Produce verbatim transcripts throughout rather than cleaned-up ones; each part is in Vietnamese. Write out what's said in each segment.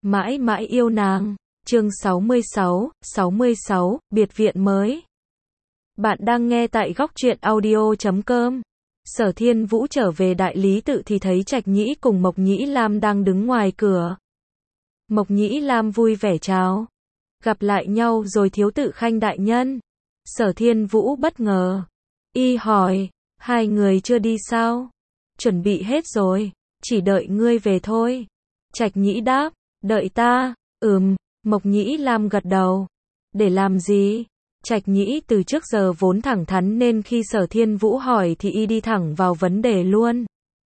Mãi mãi yêu nàng. Chương sáu mươi sáu, sáu mươi sáu, biệt viện mới. Bạn đang nghe tại góc truyện audio chấm com. Sở Thiên Vũ trở về đại lý tự thì thấy Trạch Nhĩ cùng Mộc Nhĩ Lam đang đứng ngoài cửa. Mộc Nhĩ Lam vui vẻ chào. Gặp lại nhau rồi thiếu tự Khanh đại nhân. Sở Thiên Vũ bất ngờ. Y hỏi, hai người chưa đi sao? Chuẩn bị hết rồi, chỉ đợi ngươi về thôi. Trạch Nhĩ đáp, đợi ta, ừm. Mộc Nhĩ Lam gật đầu. Để làm gì? Trạch Nhĩ từ trước giờ vốn thẳng thắn nên khi Sở Thiên Vũ hỏi thì y đi thẳng vào vấn đề luôn.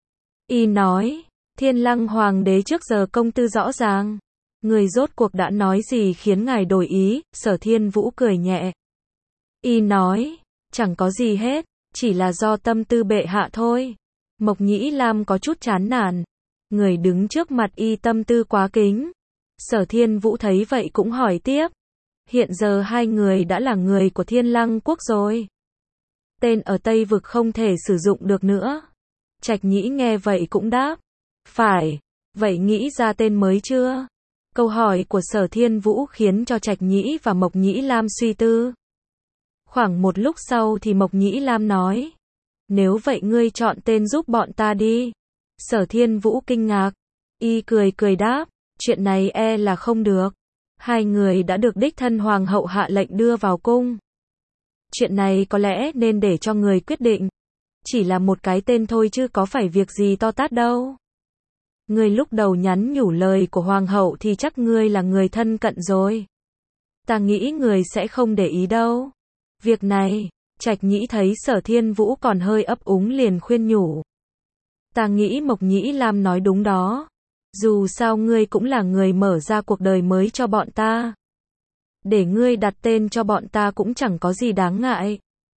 Y nói, Thiên Lăng Hoàng đế trước giờ công tư rõ ràng. Người rốt cuộc đã nói gì khiến ngài đổi ý? Sở Thiên Vũ cười nhẹ. Y nói, chẳng có gì hết, chỉ là do tâm tư bệ hạ thôi. Mộc Nhĩ Lam có chút chán nản. Người đứng trước mặt y tâm tư quá kính. Sở Thiên Vũ thấy vậy cũng hỏi tiếp. Hiện giờ hai người đã là người của Thiên Lăng quốc rồi. Tên ở Tây Vực không thể sử dụng được nữa. Trạch Nhĩ nghe vậy cũng đáp. Phải, vậy nghĩ ra tên mới chưa? Câu hỏi của Sở Thiên Vũ khiến cho Trạch Nhĩ và Mộc Nhĩ Lam suy tư. Khoảng một lúc sau thì Mộc Nhĩ Lam nói. Nếu vậy ngươi chọn tên giúp bọn ta đi. Sở Thiên Vũ kinh ngạc. Y cười cười đáp. Chuyện này e là không được. Hai người đã được đích thân hoàng hậu hạ lệnh đưa vào cung. Chuyện này có lẽ nên để cho người quyết định. Chỉ là một cái tên thôi chứ có phải việc gì to tát đâu. Ngươi lúc đầu nhắn nhủ lời của hoàng hậu thì chắc ngươi là người thân cận rồi. Ta nghĩ người sẽ không để ý đâu. Việc này, Trạch Nhĩ thấy Sở Thiên Vũ còn hơi ấp úng liền khuyên nhủ. Ta nghĩ Mộc Nhĩ Lam nói đúng đó. Dù sao ngươi cũng là người mở ra cuộc đời mới cho bọn ta. Để ngươi đặt tên cho bọn ta cũng chẳng có gì đáng ngại.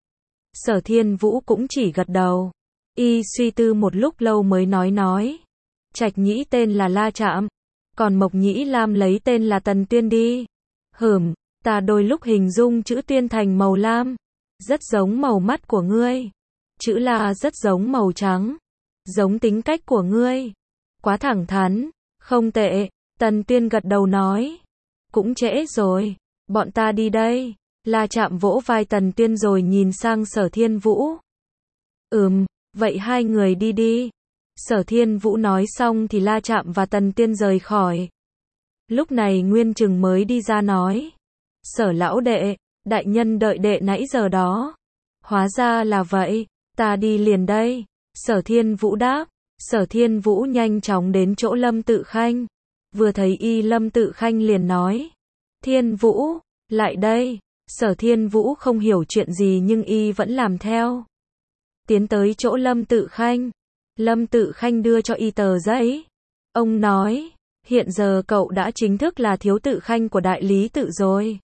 Sở Thiên Vũ cũng chỉ gật đầu. Y suy tư một lúc lâu mới nói nói. Trạch Nhĩ tên là La Trạm. Còn Mộc Nhĩ Lam lấy tên là Tần Tuyên đi. Hửm, ta đôi lúc hình dung chữ Tuyên thành màu lam. Rất giống màu mắt của ngươi. Chữ La rất giống màu trắng. Giống tính cách của ngươi. Quá thẳng thắn, không tệ, Tần Tuyên gật đầu nói. Cũng trễ rồi, bọn ta đi đây. La Trạm vỗ vai Tần Tuyên rồi nhìn sang Sở Thiên Vũ. Ừm, vậy hai người đi đi. Sở Thiên Vũ nói xong thì La Trạm và Tần Tuyên rời khỏi. Lúc này Nguyên Trừng mới đi ra nói. Sở lão đệ, đại nhân đợi đệ nãy giờ đó. Hóa ra là vậy, ta đi liền đây. Sở Thiên Vũ đáp. Sở Thiên Vũ nhanh chóng đến chỗ Lâm Tự Khanh. Vừa thấy y Lâm Tự Khanh liền nói. Thiên Vũ, lại đây. Sở Thiên Vũ không hiểu chuyện gì nhưng y vẫn làm theo. Tiến tới chỗ Lâm Tự Khanh. Lâm Tự Khanh đưa cho y tờ giấy. Ông nói, hiện giờ cậu đã chính thức là thiếu tự khanh của đại lý tự rồi.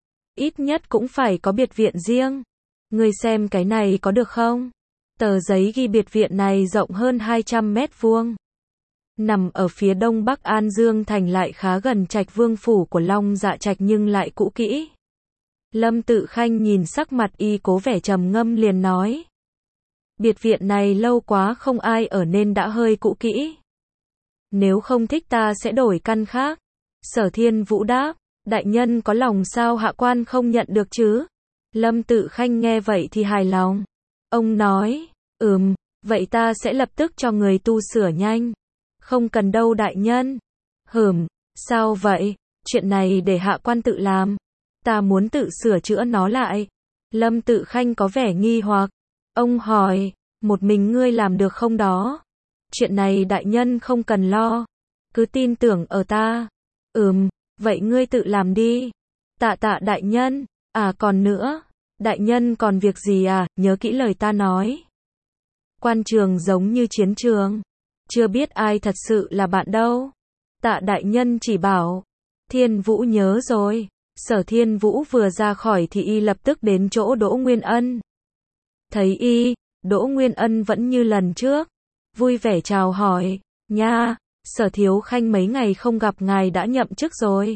Ít nhất cũng phải có biệt viện riêng. Ngươi xem cái này có được không? Tờ giấy ghi biệt viện này rộng hơn hai trăm mét vuông. Nằm ở phía đông bắc An Dương thành lại khá gần Trạch Vương phủ của Long Dạ Trạch nhưng lại cũ kỹ. Lâm Tự Khanh nhìn sắc mặt y cố vẻ trầm ngâm liền nói. Biệt viện này lâu quá không ai ở nên đã hơi cũ kỹ. Nếu không thích ta sẽ đổi căn khác. Sở Thiên Vũ đáp, đại nhân có lòng sao hạ quan không nhận được chứ? Lâm Tự Khanh nghe vậy thì hài lòng. Ông nói, ừm, vậy ta sẽ lập tức cho người tu sửa nhanh. Không cần đâu đại nhân. Hửm, sao vậy? Chuyện này để hạ quan tự làm. Ta muốn tự sửa chữa nó lại. Lâm Tự Khanh có vẻ nghi hoặc. Ông hỏi, một mình ngươi làm được không đó? Chuyện này đại nhân không cần lo. Cứ tin tưởng ở ta. Ừm, vậy ngươi tự làm đi. Tạ tạ đại nhân. À còn nữa. Đại nhân còn việc gì à, nhớ kỹ lời ta nói. Quan trường giống như chiến trường. Chưa biết ai thật sự là bạn đâu. Tạ đại nhân chỉ bảo. Thiên Vũ nhớ rồi. Sở Thiên Vũ vừa ra khỏi thì y lập tức đến chỗ Đỗ Nguyên Ân. Thấy y, Đỗ Nguyên Ân vẫn như lần trước. Vui vẻ chào hỏi. Nha, Sở thiếu khanh mấy ngày không gặp ngài đã nhậm chức rồi.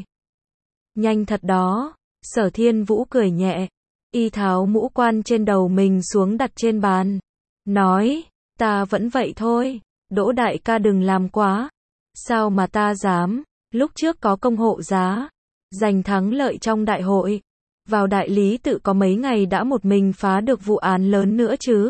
Nhanh thật đó. Sở Thiên Vũ cười nhẹ. Y tháo mũ quan trên đầu mình xuống đặt trên bàn. Nói, ta vẫn vậy thôi. Đỗ đại ca đừng làm quá. Sao mà ta dám. Lúc trước có công hộ giá, giành thắng lợi trong đại hội. Vào đại lý tự có mấy ngày đã một mình phá được vụ án lớn nữa chứ.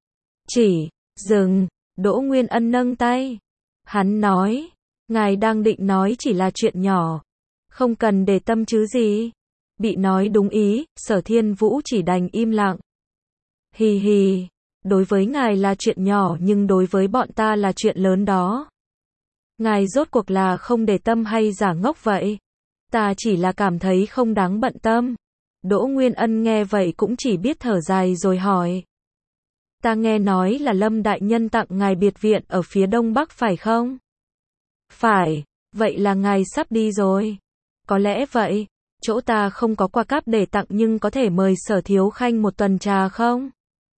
Chỉ, dừng, Đỗ Nguyên Ân nâng tay. Hắn nói, ngài đang định nói chỉ là chuyện nhỏ. Không cần để tâm chứ gì. Bị nói đúng ý, Sở Thiên Vũ chỉ đành im lặng. Hì hì, đối với ngài là chuyện nhỏ nhưng đối với bọn ta là chuyện lớn đó. Ngài rốt cuộc là không để tâm hay giả ngốc vậy? Ta chỉ là cảm thấy không đáng bận tâm. Đỗ Nguyên Ân nghe vậy cũng chỉ biết thở dài rồi hỏi. Ta nghe nói là Lâm Đại Nhân tặng ngài biệt viện ở phía đông bắc phải không? Phải, vậy là ngài sắp đi rồi. Có lẽ vậy, chỗ ta không có quà cáp để tặng nhưng có thể mời Sở Thiếu Khanh một tuần trà không?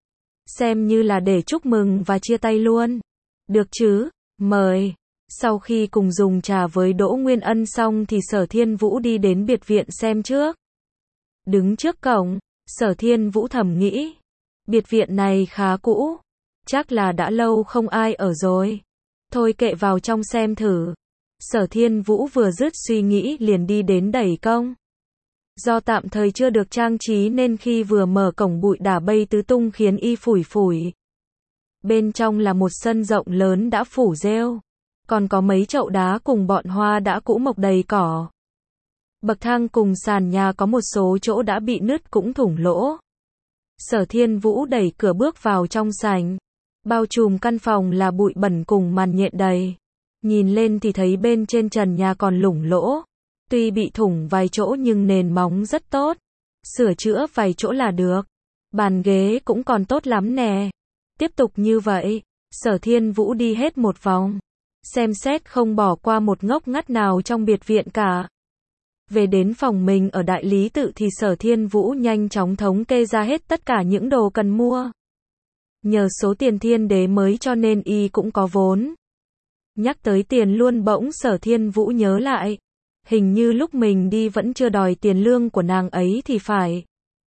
Xem như là để chúc mừng và chia tay luôn. Được chứ, mời. Sau khi cùng dùng trà với Đỗ Nguyên Ân xong thì Sở Thiên Vũ đi đến biệt viện xem trước. Đứng trước cổng, Sở Thiên Vũ thầm nghĩ. Biệt viện này khá cũ. Chắc là đã lâu không ai ở rồi. Thôi kệ vào trong xem thử. Sở Thiên Vũ vừa dứt suy nghĩ liền đi đến đẩy cổng. Do tạm thời chưa được trang trí nên khi vừa mở cổng bụi đả bay tứ tung khiến y phủi phủi. Bên trong là một sân rộng lớn đã phủ rêu. Còn có mấy chậu đá cùng bọn hoa đã cũ mọc đầy cỏ. Bậc thang cùng sàn nhà có một số chỗ đã bị nứt cũng thủng lỗ. Sở Thiên Vũ đẩy cửa bước vào trong sảnh. Bao trùm căn phòng là bụi bẩn cùng màn nhện đầy. Nhìn lên thì thấy bên trên trần nhà còn lủng lỗ. Tuy bị thủng vài chỗ nhưng nền móng rất tốt. Sửa chữa vài chỗ là được. Bàn ghế cũng còn tốt lắm nè. Tiếp tục như vậy, Sở Thiên Vũ đi hết một vòng. Xem xét không bỏ qua một ngóc ngách nào trong biệt viện cả. Về đến phòng mình ở đại lý tự thì Sở Thiên Vũ nhanh chóng thống kê ra hết tất cả những đồ cần mua. Nhờ số tiền thiên đế mới cho nên y cũng có vốn. Nhắc tới tiền luôn bỗng Sở Thiên Vũ nhớ lại. Hình như lúc mình đi vẫn chưa đòi tiền lương của nàng ấy thì phải.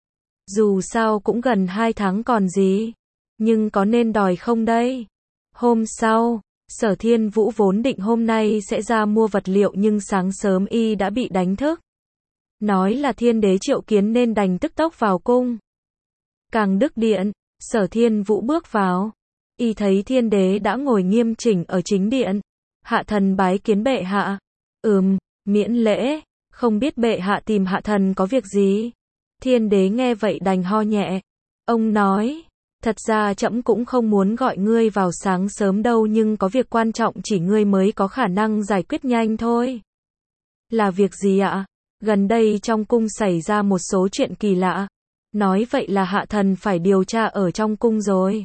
Dù sao cũng gần hai tháng còn gì. Nhưng có nên đòi không đây? Hôm sau, Sở Thiên Vũ vốn định hôm nay sẽ ra mua vật liệu nhưng sáng sớm y đã bị đánh thức. Nói là thiên đế triệu kiến nên đành tức tốc vào cung. Càng đức điện, Sở Thiên Vũ bước vào. Y thấy thiên đế đã ngồi nghiêm chỉnh ở chính điện. Hạ thần bái kiến bệ hạ. Ừm, miễn lễ, không biết bệ hạ tìm hạ thần có việc gì? Thiên đế nghe vậy đành ho nhẹ. Ông nói, thật ra trẫm cũng không muốn gọi ngươi vào sáng sớm đâu nhưng có việc quan trọng chỉ ngươi mới có khả năng giải quyết nhanh thôi. Là việc gì ạ? Gần đây trong cung xảy ra một số chuyện kỳ lạ. Nói vậy là hạ thần phải điều tra ở trong cung rồi.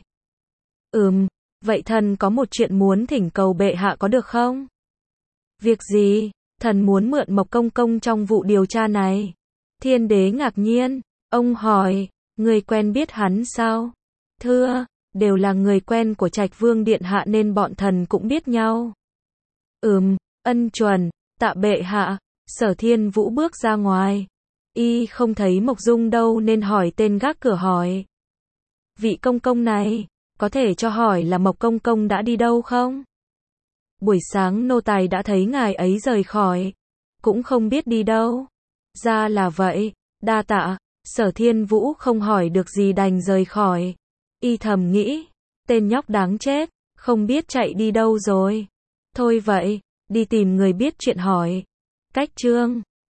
Ừm, vậy thần có một chuyện muốn thỉnh cầu bệ hạ có được không? Việc gì? Thần muốn mượn Mộc Công Công trong vụ điều tra này. Thiên đế ngạc nhiên. Ông hỏi, người quen biết hắn sao? Thưa, đều là người quen của Trạch Vương Điện Hạ nên bọn thần cũng biết nhau. Ừm, ân chuẩn, tạ bệ hạ. Sở Thiên Vũ bước ra ngoài. Y không thấy Mộc Dung đâu nên hỏi tên gác cửa hỏi. Vị công công này, có thể cho hỏi là Mộc Công Công đã đi đâu không? Buổi sáng nô tài đã thấy ngài ấy rời khỏi. Cũng không biết đi đâu. Ra là vậy, đa tạ. Sở Thiên Vũ không hỏi được gì đành rời khỏi. Y thầm nghĩ, tên nhóc đáng chết, không biết chạy đi đâu rồi. Thôi vậy, đi tìm người biết chuyện hỏi. Cách chương